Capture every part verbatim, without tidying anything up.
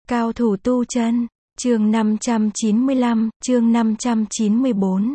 Cao thủ tu chân, chương năm trăm chín mươi lăm, chương năm trăm chín mươi bốn.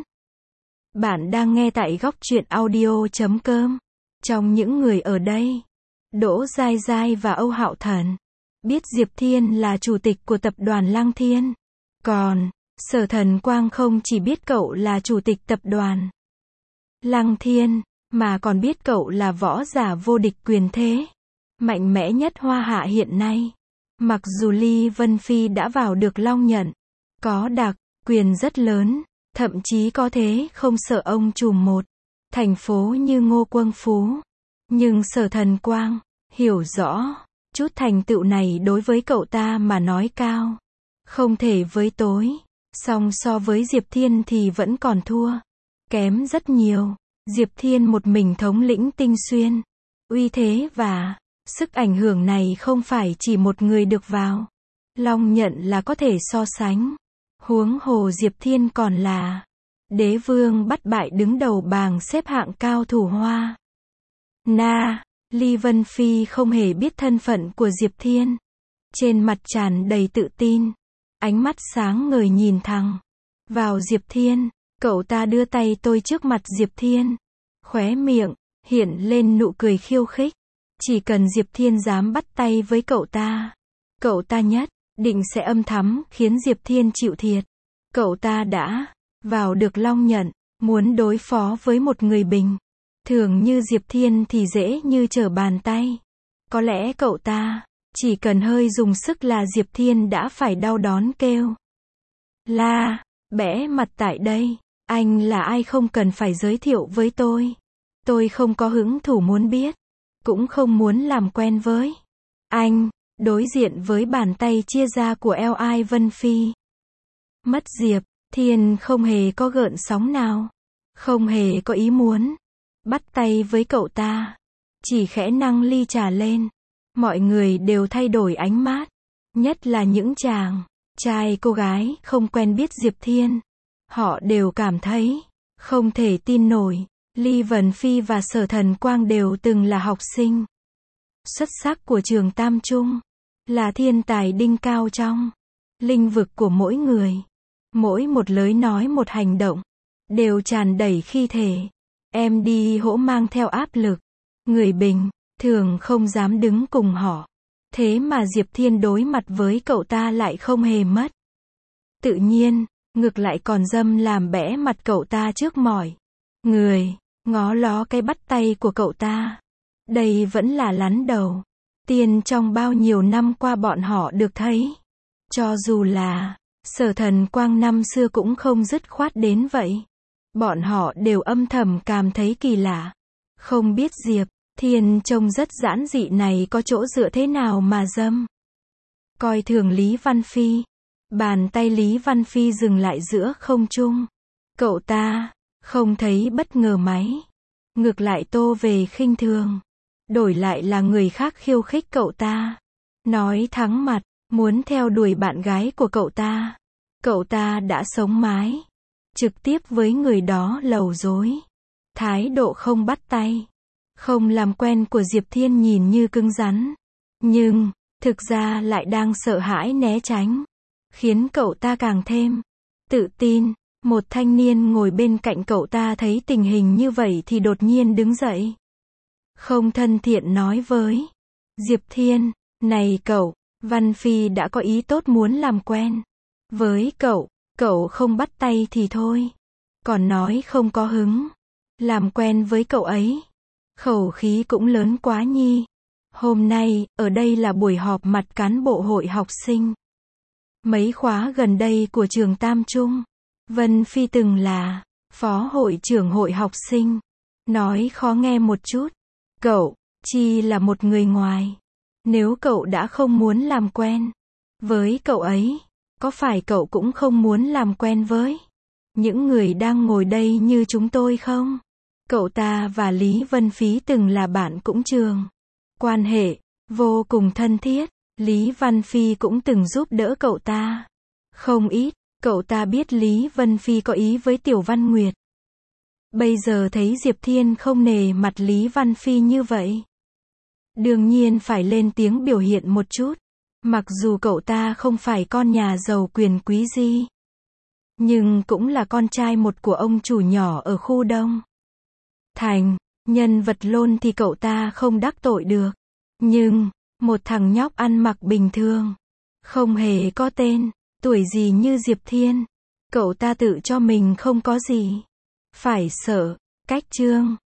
Bạn đang nghe tại góc truyện audio chấm com. Trong những người ở đây, Đỗ Giai Giai và Âu Hạo Thần biết Diệp Thiên là chủ tịch của tập đoàn Lăng Thiên. Còn, Sở Thần Quang không chỉ biết cậu là chủ tịch tập đoàn Lăng Thiên, mà còn biết cậu là võ giả vô địch quyền thế, mạnh mẽ nhất Hoa Hạ hiện nay. Mặc dù Ly Vân Phi đã vào được Long Nhận, có đặc quyền rất lớn, thậm chí có thế không sợ ông trùm một thành phố như Ngô Quang Phú. Nhưng Sở Thần Quang hiểu rõ, chút thành tựu này đối với cậu ta mà nói cao không thể với tối, song so với Diệp Thiên thì vẫn còn thua kém rất nhiều. Diệp Thiên một mình thống lĩnh Tinh Xuyên, uy thế và sức ảnh hưởng này không phải chỉ một người được vào Long Nhận là có thể so sánh. Huống hồ Diệp Thiên còn là đế vương bất bại đứng đầu bảng xếp hạng cao thủ Hoa Na. Ly Vân Phi không hề biết thân phận của Diệp Thiên, trên mặt tràn đầy tự tin, ánh mắt sáng ngời nhìn thẳng vào Diệp Thiên. Cậu ta đưa tay tôi trước mặt Diệp Thiên, khóe miệng hiện lên nụ cười khiêu khích. Chỉ cần Diệp Thiên dám bắt tay với cậu ta, cậu ta nhất định sẽ âm thầm khiến Diệp Thiên chịu thiệt. Cậu ta đã vào được Long Nhận, muốn đối phó với một người bình thường như Diệp Thiên thì dễ như trở bàn tay. Có lẽ cậu ta chỉ cần hơi dùng sức là Diệp Thiên đã phải đau đớn kêu la, bẽ mặt tại đây. Anh là ai không cần phải giới thiệu với tôi. Tôi không có hứng thú muốn biết, cũng không muốn làm quen với anh. Đối diện với bàn tay chia ra của eo ai Vân Phi, mất Diệp Thiên không hề có gợn sóng nào, không hề có ý muốn bắt tay với cậu ta, chỉ khẽ nâng ly trà lên. Mọi người đều thay đổi ánh mắt, nhất là những chàng trai cô gái không quen biết Diệp Thiên. Họ đều cảm thấy không thể tin nổi. Ly Vân Phi và Sở Thần Quang đều từng là học sinh xuất sắc của trường Tam Trung, là thiên tài đỉnh cao trong lĩnh vực của mỗi người. Mỗi một lời nói một hành động đều tràn đầy khí thế, em đi hỗ mang theo áp lực. Người bình thường không dám đứng cùng họ. Thế mà Diệp Thiên đối mặt với cậu ta lại không hề mất tự nhiên, ngược lại còn dâm làm bẽ mặt cậu ta trước mọi người, ngó ló cái bắt tay của cậu ta. Đây vẫn là lần đầu tiên trong bao nhiêu năm qua bọn họ được thấy. Cho dù là Sở Thần Quang năm xưa cũng không dứt khoát đến vậy. Bọn họ đều âm thầm cảm thấy kỳ lạ. Không biết Diệp Thiên trông rất giản dị này có chỗ dựa thế nào mà dâm coi thường Lý Văn Phi. Bàn tay Lý Văn Phi dừng lại giữa không trung. Cậu ta không thấy bất ngờ máy, ngược lại tô về khinh thường. Đổi lại là người khác khiêu khích cậu ta, nói thắng mặt, muốn theo đuổi bạn gái của cậu ta. Cậu ta đã sống mái trực tiếp với người đó lầu dối. Thái độ không bắt tay, không làm quen của Diệp Thiên nhìn như cứng rắn, nhưng thực ra lại đang sợ hãi né tránh, khiến cậu ta càng thêm tự tin. Một thanh niên ngồi bên cạnh cậu ta thấy tình hình như vậy thì đột nhiên đứng dậy, không thân thiện nói với Diệp Thiên, này cậu, Văn Phi đã có ý tốt muốn làm quen với cậu, cậu không bắt tay thì thôi, còn nói không có hứng làm quen với cậu ấy. Khẩu khí cũng lớn quá nhi. Hôm nay, ở đây là buổi họp mặt cán bộ hội học sinh mấy khóa gần đây của trường Tam Trung. Vân Phi từng là phó hội trưởng hội học sinh. Nói khó nghe một chút, cậu chỉ là một người ngoài. Nếu cậu đã không muốn làm quen với cậu ấy, có phải cậu cũng không muốn làm quen với những người đang ngồi đây như chúng tôi không? Cậu ta và Lý Vân Phi từng là bạn cũng trường, quan hệ vô cùng thân thiết. Lý Văn Phi cũng từng giúp đỡ cậu ta không ít. Cậu ta biết Lý Vân Phi có ý với Tiểu Văn Nguyệt. Bây giờ thấy Diệp Thiên không nể mặt Lý Văn Phi như vậy, đương nhiên phải lên tiếng biểu hiện một chút. Mặc dù cậu ta không phải con nhà giàu quyền quý gì, nhưng cũng là con trai một của ông chủ nhỏ ở khu Đông Thành. Nhân vật Lôn thì cậu ta không đắc tội được. Nhưng, một thằng nhóc ăn mặc bình thường, không hề có tên, tuổi gì như Diệp Thiên, cậu ta tự cho mình không có gì phải sợ. Cách chương